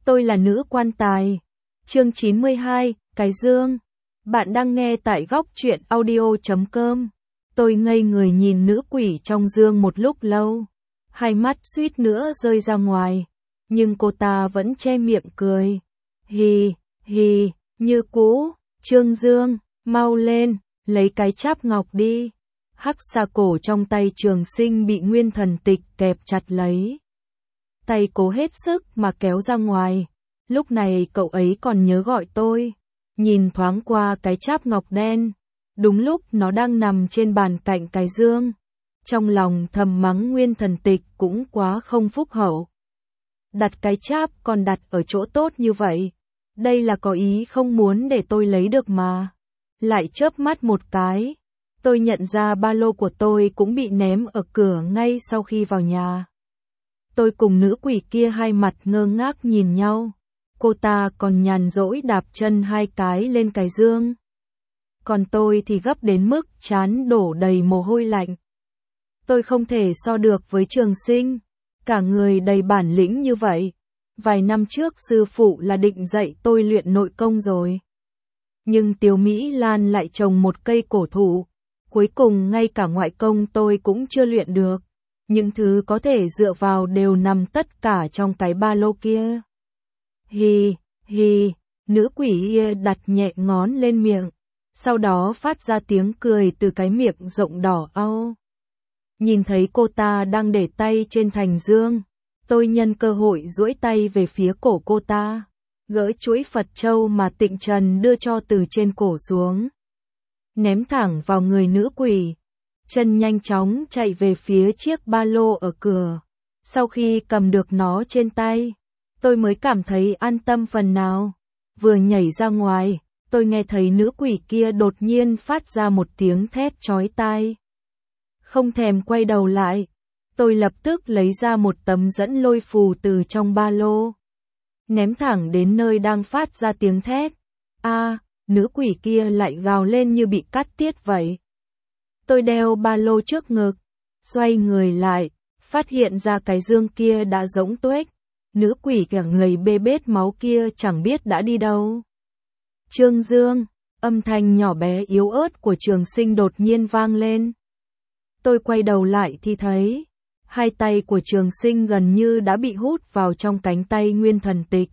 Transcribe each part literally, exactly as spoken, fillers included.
Tôi là nữ quan tài. Chương chín mươi hai, Cái Dương. Bạn đang nghe tại góc truyện audio chấm com. Tôi ngây người nhìn nữ quỷ trong dương một lúc lâu. Hai mắt suýt nữa rơi ra ngoài. Nhưng cô ta vẫn che miệng cười. Hì, hì, như cũ. Trương Dương, mau lên, lấy cái cháp ngọc đi. Hắc xà cổ trong tay Trường Sinh bị Nguyên Thần Tịch kẹp chặt lấy. Tay cố hết sức mà kéo ra ngoài. Lúc này cậu ấy còn nhớ gọi tôi. Nhìn thoáng qua cái cháp ngọc đen. Đúng lúc nó đang nằm trên bàn cạnh cái dương. Trong lòng thầm mắng Nguyên Thần Tịch cũng quá không phúc hậu. Đặt cái cháp còn đặt ở chỗ tốt như vậy. Đây là có ý không muốn để tôi lấy được mà. Lại chớp mắt một cái. Tôi nhận ra ba lô của tôi cũng bị ném ở cửa ngay sau khi vào nhà. Tôi cùng nữ quỷ kia hai mặt ngơ ngác nhìn nhau. Cô ta còn nhàn rỗi đạp chân hai cái lên cái dương. Còn tôi thì gấp đến mức trán đổ đầy mồ hôi lạnh. Tôi không thể so được với Trường Sinh. Cả người đầy bản lĩnh như vậy. Vài năm trước sư phụ là định dạy tôi luyện nội công rồi. Nhưng Tiếu Mỹ Lan lại trồng một cây cổ thụ. Cuối cùng ngay cả ngoại công tôi cũng chưa luyện được. Những thứ có thể dựa vào đều nằm tất cả trong cái ba lô kia. Hì, hì, nữ quỷ đặt nhẹ ngón lên miệng. Sau đó phát ra tiếng cười từ cái miệng rộng đỏ au. Nhìn thấy cô ta đang để tay trên thành dương. Tôi nhân cơ hội duỗi tay về phía cổ cô ta. Gỡ chuỗi Phật châu mà Tịnh Trần đưa cho từ trên cổ xuống. Ném thẳng vào người nữ quỷ. Chân nhanh chóng chạy về phía chiếc ba lô ở cửa. Sau khi cầm được nó trên tay, tôi mới cảm thấy an tâm phần nào. Vừa nhảy ra ngoài, tôi nghe thấy nữ quỷ kia đột nhiên phát ra một tiếng thét chói tai. Không thèm quay đầu lại, tôi lập tức lấy ra một tấm dẫn lôi phù từ trong ba lô. Ném thẳng đến nơi đang phát ra tiếng thét. A, nữ quỷ kia lại gào lên như bị cắt tiết vậy. Tôi đeo ba lô trước ngực, xoay người lại, phát hiện ra cái dương kia đã rỗng tuếch. Nữ quỷ cả người bê bết máu kia chẳng biết đã đi đâu. Trương Dương, âm thanh nhỏ bé yếu ớt của Trường Sinh đột nhiên vang lên. Tôi quay đầu lại thì thấy, hai tay của Trường Sinh gần như đã bị hút vào trong cánh tay Nguyên Thần Tịch.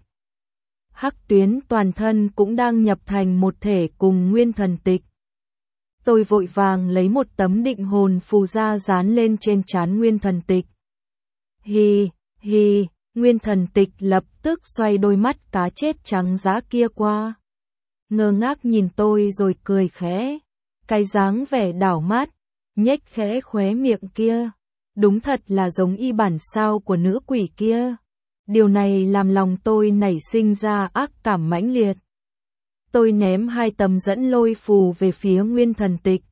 Hắc tuyến toàn thân cũng đang nhập thành một thể cùng Nguyên Thần Tịch. Tôi vội vàng lấy một tấm định hồn phù ra dán lên trên trán Nguyên Thần Tịch. Hì, hì, Nguyên Thần Tịch lập tức xoay đôi mắt cá chết trắng dã kia qua. Ngơ ngác nhìn tôi rồi cười khẽ. Cái dáng vẻ đảo mắt, nhếch khẽ khóe miệng kia. Đúng thật là giống y bản sao của nữ quỷ kia. Điều này làm lòng tôi nảy sinh ra ác cảm mãnh liệt. Tôi ném hai tấm dẫn lôi phù về phía Nguyên Thần Tịch.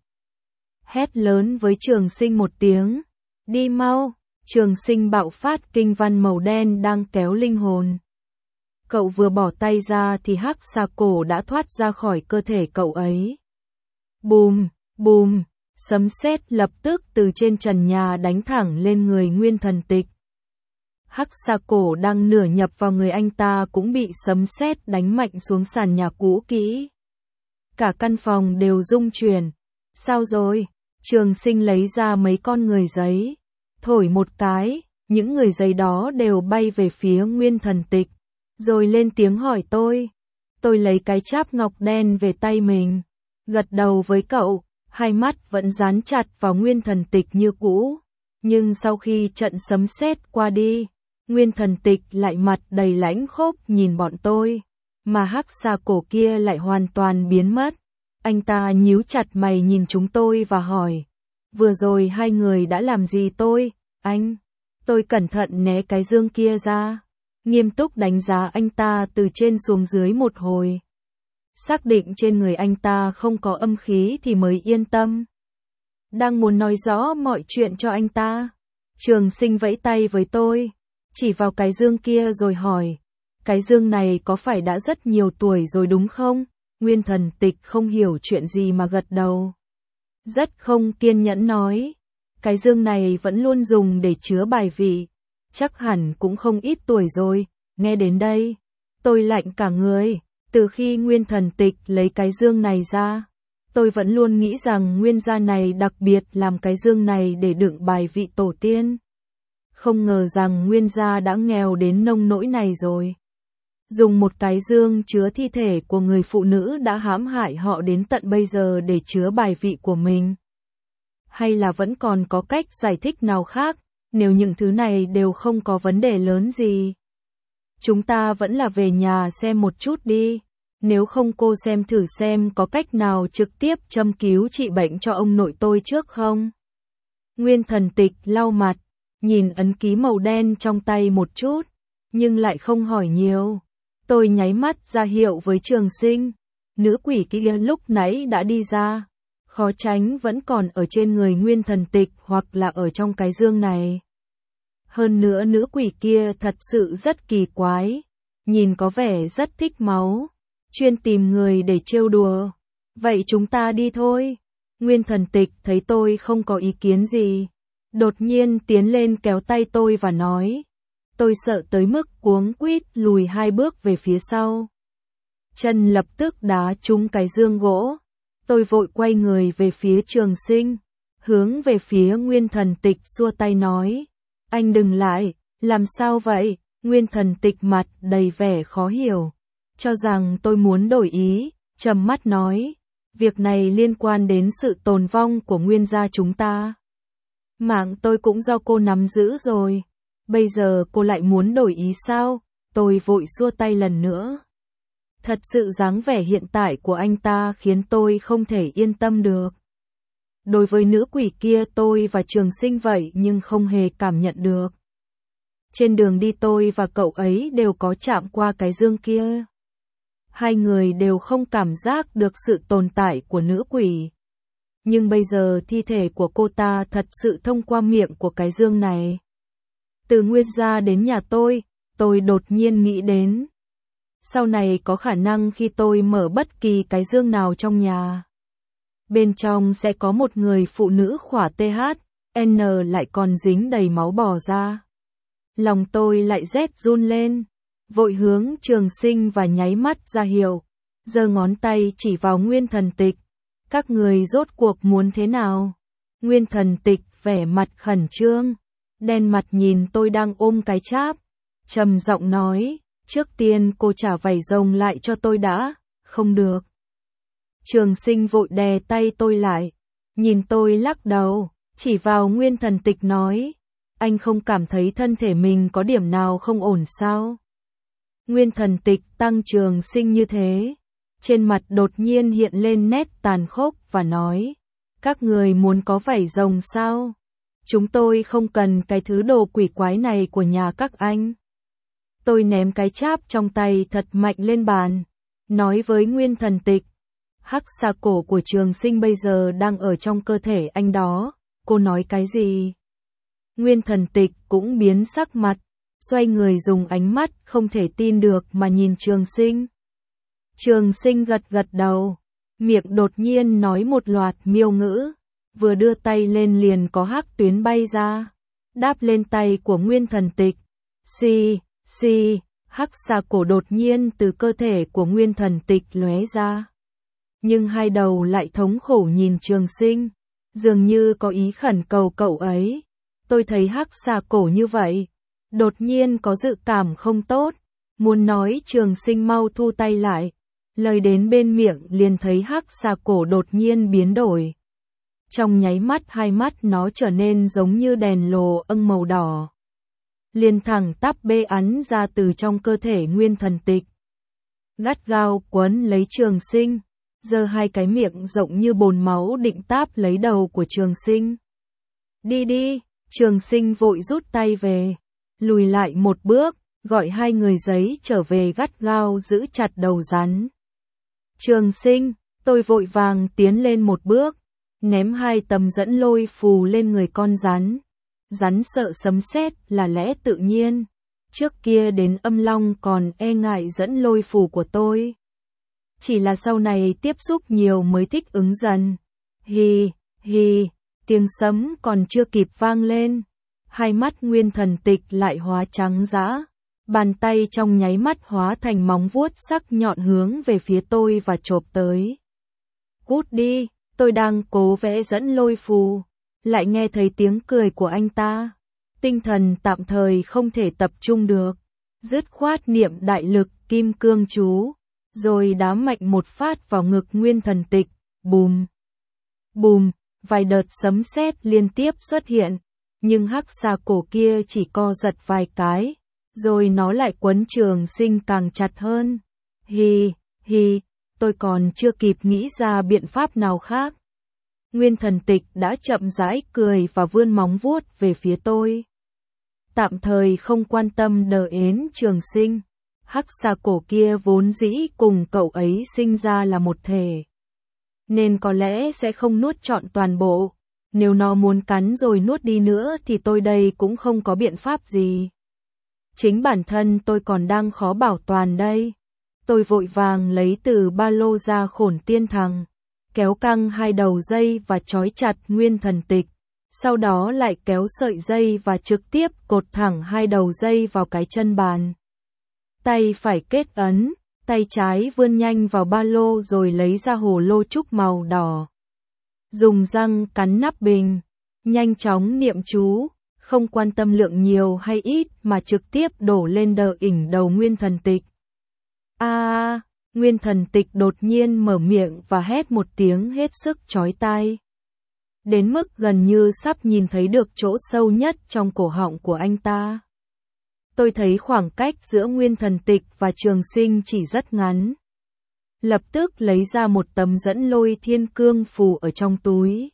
Hét lớn với Trường Sinh một tiếng. Đi mau, Trường Sinh bạo phát kinh văn màu đen đang kéo linh hồn. Cậu vừa bỏ tay ra thì hắc xà cổ đã thoát ra khỏi cơ thể cậu ấy. Bùm, bùm, sấm sét lập tức từ trên trần nhà đánh thẳng lên người Nguyên Thần Tịch. Hắc xà cổ đang nửa nhập vào người anh ta cũng bị sấm sét đánh mạnh xuống sàn nhà cũ kỹ. Cả căn phòng đều rung chuyển. Sao rồi? Trường Sinh lấy ra mấy con người giấy. Thổi một cái, những người giấy đó đều bay về phía Nguyên Thần Tịch. Rồi lên tiếng hỏi tôi. Tôi lấy cái cháp ngọc đen về tay mình. Gật đầu với cậu, hai mắt vẫn dán chặt vào Nguyên Thần Tịch như cũ. Nhưng sau khi trận sấm sét qua đi, Nguyên Thần Tịch lại mặt đầy lãnh khốc nhìn bọn tôi, mà hắc xà cổ kia lại hoàn toàn biến mất. Anh ta nhíu chặt mày nhìn chúng tôi và hỏi, vừa rồi hai người đã làm gì tôi, anh? Tôi cẩn thận né cái dương kia ra, nghiêm túc đánh giá anh ta từ trên xuống dưới một hồi. Xác định trên người anh ta không có âm khí thì mới yên tâm. Đang muốn nói rõ mọi chuyện cho anh ta, Trường Sinh vẫy tay với tôi, chỉ vào cái dương kia rồi hỏi, cái dương này có phải đã rất nhiều tuổi rồi đúng không? Nguyên Thần Tịch không hiểu chuyện gì mà gật đầu. Rất không kiên nhẫn nói, cái dương này vẫn luôn dùng để chứa bài vị, chắc hẳn cũng không ít tuổi rồi. Nghe đến đây, Tôi lạnh cả người, từ khi Nguyên Thần Tịch lấy cái dương này ra, tôi vẫn luôn nghĩ rằng Nguyên gia này đặc biệt làm cái dương này để đựng bài vị tổ tiên. Không ngờ rằng Nguyên gia đã nghèo đến nông nỗi này rồi. Dùng một cái dương chứa thi thể của người phụ nữ đã hãm hại họ đến tận bây giờ để chứa bài vị của mình. Hay là vẫn còn có cách giải thích nào khác, nếu những thứ này đều không có vấn đề lớn gì. Chúng ta vẫn là về nhà xem một chút đi, nếu không cô xem thử xem có cách nào trực tiếp châm cứu trị bệnh cho ông nội tôi trước không. Nguyên Thần Tịch lau mặt, nhìn ấn ký màu đen trong tay một chút, nhưng lại không hỏi nhiều. Tôi nháy mắt ra hiệu với Trường Sinh, nữ quỷ kia lúc nãy đã đi ra, khó tránh vẫn còn ở trên người Nguyên Thần Tịch hoặc là ở trong cái dương này. Hơn nữa nữ quỷ kia thật sự rất kỳ quái, nhìn có vẻ rất thích máu, chuyên tìm người để trêu đùa. Vậy chúng ta đi thôi. Nguyên Thần Tịch thấy tôi không có ý kiến gì, đột nhiên tiến lên kéo tay tôi và nói. Tôi sợ tới mức cuống quýt lùi hai bước về phía sau. Chân lập tức đá trúng cái dương gỗ. Tôi vội quay người về phía Trường Sinh, hướng về phía Nguyên Thần Tịch xua tay nói. Anh đừng lại, làm sao vậy? Nguyên Thần Tịch mặt đầy vẻ khó hiểu, cho rằng tôi muốn đổi ý, trầm mắt nói. Việc này liên quan đến sự tồn vong của Nguyên gia chúng ta. Mạng tôi cũng do cô nắm giữ rồi. Bây giờ cô lại muốn đổi ý sao? Tôi vội xua tay lần nữa. Thật sự dáng vẻ hiện tại của anh ta khiến tôi không thể yên tâm được. Đối với nữ quỷ kia tôi và Trường Sinh vậy nhưng không hề cảm nhận được. Trên đường đi tôi và cậu ấy đều có chạm qua cái dương kia. Hai người đều không cảm giác được sự tồn tại của nữ quỷ. Nhưng bây giờ thi thể của cô ta thật sự thông qua miệng của cái dương này. Từ Nguyên gia đến nhà tôi, tôi đột nhiên nghĩ đến. Sau này có khả năng khi tôi mở bất kỳ cái dương nào trong nhà, bên trong sẽ có một người phụ nữ khỏa tê hát, en lại còn dính đầy máu bò ra. Lòng tôi lại rét run lên, vội hướng Trường Sinh và nháy mắt ra hiệu, giơ ngón tay chỉ vào Nguyên Thần Tịch. Các người rốt cuộc muốn thế nào? Nguyên Thần Tịch vẻ mặt khẩn trương, đen mặt nhìn tôi đang ôm cái cháp, trầm giọng nói, trước tiên cô trả vảy rồng lại cho tôi đã. Không được. Trường Sinh vội đè tay tôi lại, nhìn tôi lắc đầu, chỉ vào Nguyên Thần Tịch nói, anh không cảm thấy thân thể mình có điểm nào không ổn sao? Nguyên Thần Tịch tăng Trường Sinh như thế, trên mặt đột nhiên hiện lên nét tàn khốc và nói, các người muốn có vảy rồng sao? Chúng tôi không cần cái thứ đồ quỷ quái này của nhà các anh. Tôi ném cái cháp trong tay thật mạnh lên bàn, nói với Nguyên Thần Tịch, hắc xà cổ của Trường Sinh bây giờ đang ở trong cơ thể anh đó, cô nói cái gì? Nguyên Thần Tịch cũng biến sắc mặt, xoay người dùng ánh mắt không thể tin được mà nhìn Trường Sinh. Trường Sinh gật gật đầu, miệng đột nhiên nói một loạt miêu ngữ, vừa đưa tay lên liền có hắc tuyến bay ra, đáp lên tay của Nguyên Thần Tịch. Xì, xì, hắc xà cổ đột nhiên từ cơ thể của Nguyên Thần Tịch lóe ra. Nhưng hai đầu lại thống khổ nhìn Trường Sinh, dường như có ý khẩn cầu cậu ấy. Tôi thấy hắc xà cổ như vậy, đột nhiên có dự cảm không tốt, muốn nói Trường Sinh mau thu tay lại. Lời đến bên miệng liền thấy hắc xà cổ đột nhiên biến đổi. Trong nháy mắt hai mắt nó trở nên giống như đèn lồ âng màu đỏ. Liền thẳng tắp bê ắn ra từ trong cơ thể Nguyên Thần Tịch. Gắt gao quấn lấy Trường Sinh, giơ hai cái miệng rộng như bồn máu định táp lấy đầu của Trường Sinh. Đi đi, Trường Sinh vội rút tay về, lùi lại một bước, gọi hai người giấy trở về gắt gao giữ chặt đầu rắn. Trường Sinh, tôi vội vàng tiến lên một bước, ném hai tấm dẫn lôi phù lên người con rắn. Rắn sợ sấm sét là lẽ tự nhiên, trước kia đến Âm Long còn e ngại dẫn lôi phù của tôi. Chỉ là sau này tiếp xúc nhiều mới thích ứng dần. Hì, hì, tiếng sấm còn chưa kịp vang lên, hai mắt Nguyên Thần Tịch lại hóa trắng dã, Bàn tay trong nháy mắt hóa thành móng vuốt sắc nhọn hướng về phía tôi và chộp tới. Cút đi, tôi đang cố vẽ dẫn lôi phù, lại nghe thấy tiếng cười của anh ta. Tinh thần tạm thời không thể tập trung được, dứt khoát niệm đại lực kim cương chú, rồi đá mạnh một phát vào ngực Nguyên Thần Tịch, bùm, bùm, vài đợt sấm sét liên tiếp xuất hiện, nhưng hắc xà cổ kia chỉ co giật vài cái, rồi nó lại quấn Trường Sinh càng chặt hơn. Hi, hi, tôi còn chưa kịp nghĩ ra biện pháp nào khác. Nguyên Thần Tịch đã chậm rãi cười và vươn móng vuốt về phía tôi. Tạm thời không quan tâm đờ ến Trường Sinh, hắc xà cổ kia vốn dĩ cùng cậu ấy sinh ra là một thể, nên có lẽ sẽ không nuốt trọn toàn bộ. Nếu nó muốn cắn rồi nuốt đi nữa thì tôi đây cũng không có biện pháp gì. Chính bản thân tôi còn đang khó bảo toàn đây. Tôi vội vàng lấy từ ba lô ra Khổn Tiên Thằng, kéo căng hai đầu dây và trói chặt Nguyên Thần Tịch. Sau đó lại kéo sợi dây và trực tiếp cột thẳng hai đầu dây vào cái chân bàn. Tay phải kết ấn, tay trái vươn nhanh vào ba lô rồi lấy ra hồ lô trúc màu đỏ. Dùng răng cắn nắp bình, nhanh chóng niệm chú, không quan tâm lượng nhiều hay ít mà trực tiếp đổ lên đờ ỉnh đầu Nguyên Thần Tịch. A, à, Nguyên Thần Tịch đột nhiên mở miệng và hét một tiếng hết sức chói tai. Đến mức gần như sắp nhìn thấy được chỗ sâu nhất trong cổ họng của anh ta. Tôi thấy khoảng cách giữa Nguyên Thần Tịch và Trường Sinh chỉ rất ngắn. Lập tức lấy ra một tấm dẫn lôi thiên cương phù ở trong túi.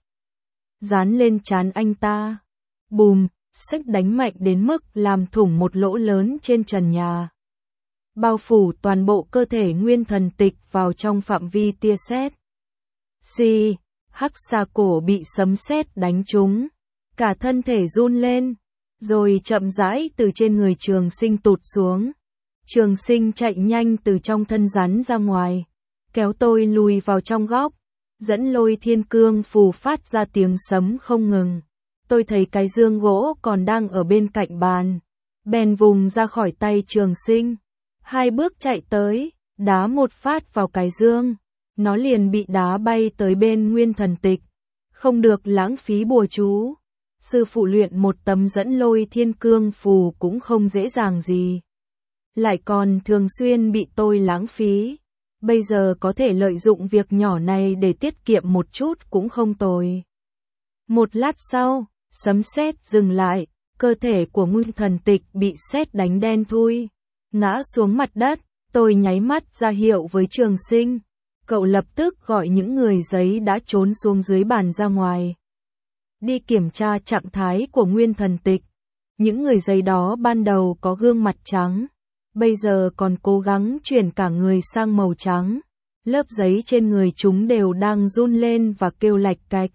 Dán lên trán anh ta. Bùm, sét đánh mạnh đến mức làm thủng một lỗ lớn trên trần nhà. Bao phủ toàn bộ cơ thể Nguyên Thần Tịch vào trong phạm vi tia sét. Xì, hắc xà cổ bị sấm sét đánh trúng. Cả thân thể run lên, rồi chậm rãi từ trên người Trường Sinh tụt xuống. Trường Sinh chạy nhanh từ trong thân rắn ra ngoài, kéo tôi lùi vào trong góc. Dẫn lôi thiên cương phù phát ra tiếng sấm không ngừng. Tôi thấy cái dương gỗ còn đang ở bên cạnh bàn, bèn vùng ra khỏi tay Trường Sinh. Hai bước chạy tới, đá một phát vào cái dương. Nó liền bị đá bay tới bên Nguyên Thần Tịch. Không được lãng phí bùa chú. Sư phụ luyện một tấm dẫn lôi thiên cương phù cũng không dễ dàng gì. Lại còn thường xuyên bị tôi lãng phí. Bây giờ có thể lợi dụng việc nhỏ này để tiết kiệm một chút cũng không tồi. Một lát sau, sấm sét dừng lại, cơ thể của Nguyên Thần Tịch bị sét đánh đen thui, ngã xuống mặt đất. Tôi nháy mắt ra hiệu với Trường Sinh. Cậu lập tức gọi những người giấy đã trốn xuống dưới bàn ra ngoài. Đi kiểm tra trạng thái của Nguyên Thần Tịch. Những người giấy đó ban đầu có gương mặt trắng, bây giờ còn cố gắng chuyển cả người sang màu trắng. Lớp giấy trên người chúng đều đang run lên và kêu lạch cạch.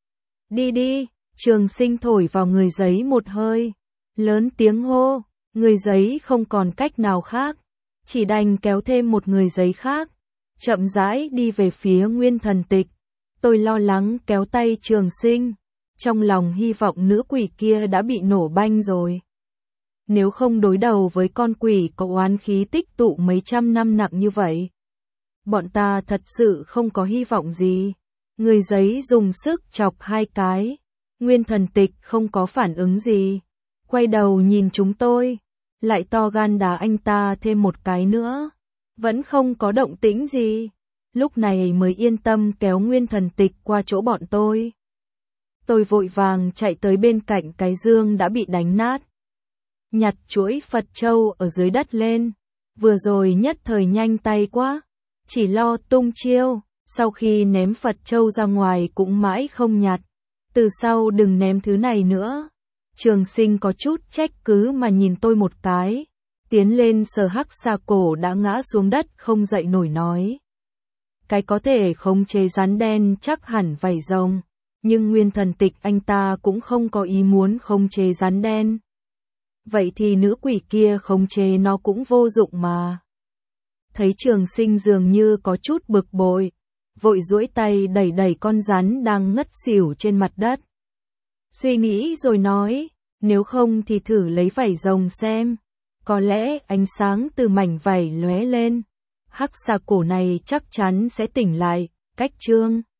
Đi đi, Trường Sinh thổi vào người giấy một hơi, lớn tiếng hô. Người giấy không còn cách nào khác, chỉ đành kéo thêm một người giấy khác, chậm rãi đi về phía Nguyên Thần Tịch. Tôi lo lắng kéo tay Trường Sinh, trong lòng hy vọng nữ quỷ kia đã bị nổ banh rồi. Nếu không đối đầu với con quỷ có oán khí tích tụ mấy trăm năm nặng như vậy, bọn ta thật sự không có hy vọng gì. Người giấy dùng sức chọc hai cái, Nguyên Thần Tịch không có phản ứng gì, quay đầu nhìn chúng tôi, lại to gan đá anh ta thêm một cái nữa, vẫn không có động tĩnh gì. Lúc này mới yên tâm kéo Nguyên Thần Tịch qua chỗ bọn tôi. Tôi vội vàng chạy tới bên cạnh cái dương đã bị đánh nát, nhặt chuỗi Phật châu ở dưới đất lên. Vừa rồi nhất thời nhanh tay quá, chỉ lo tung chiêu, sau khi ném Phật châu ra ngoài cũng mãi không nhặt. Từ sau đừng ném thứ này nữa. Trường Sinh có chút trách cứ mà nhìn tôi một cái, tiến lên sờ hắc xà cổ đã ngã xuống đất không dậy nổi nói. Cái có thể khống chế rắn đen chắc hẳn vảy rồng, nhưng Nguyên Thần Tịch anh ta cũng không có ý muốn khống chế rắn đen. Vậy thì nữ quỷ kia khống chế nó cũng vô dụng mà. Thấy Trường Sinh dường như có chút bực bội, vội duỗi tay đẩy đẩy con rắn đang ngất xỉu trên mặt đất. Suy nghĩ rồi nói, nếu không thì thử lấy vảy rồng xem. Có lẽ ánh sáng từ mảnh vảy lóe lên. Hắc xà cổ này chắc chắn sẽ tỉnh lại, cách chương